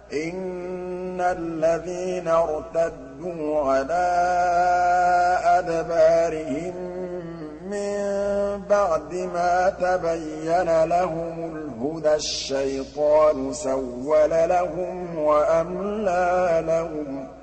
إِنَّ الَّذِينَ ارْتَدُّوا عَلَىٰ أَدْبَارِهِم مِّن بَعْدِ مَا تَبَيَّنَ لَهُمُ الْهُدَى الشَّيْطَانُ سَوَّلَ لَهُمْ وَأَمْلَىٰ لَهُمْ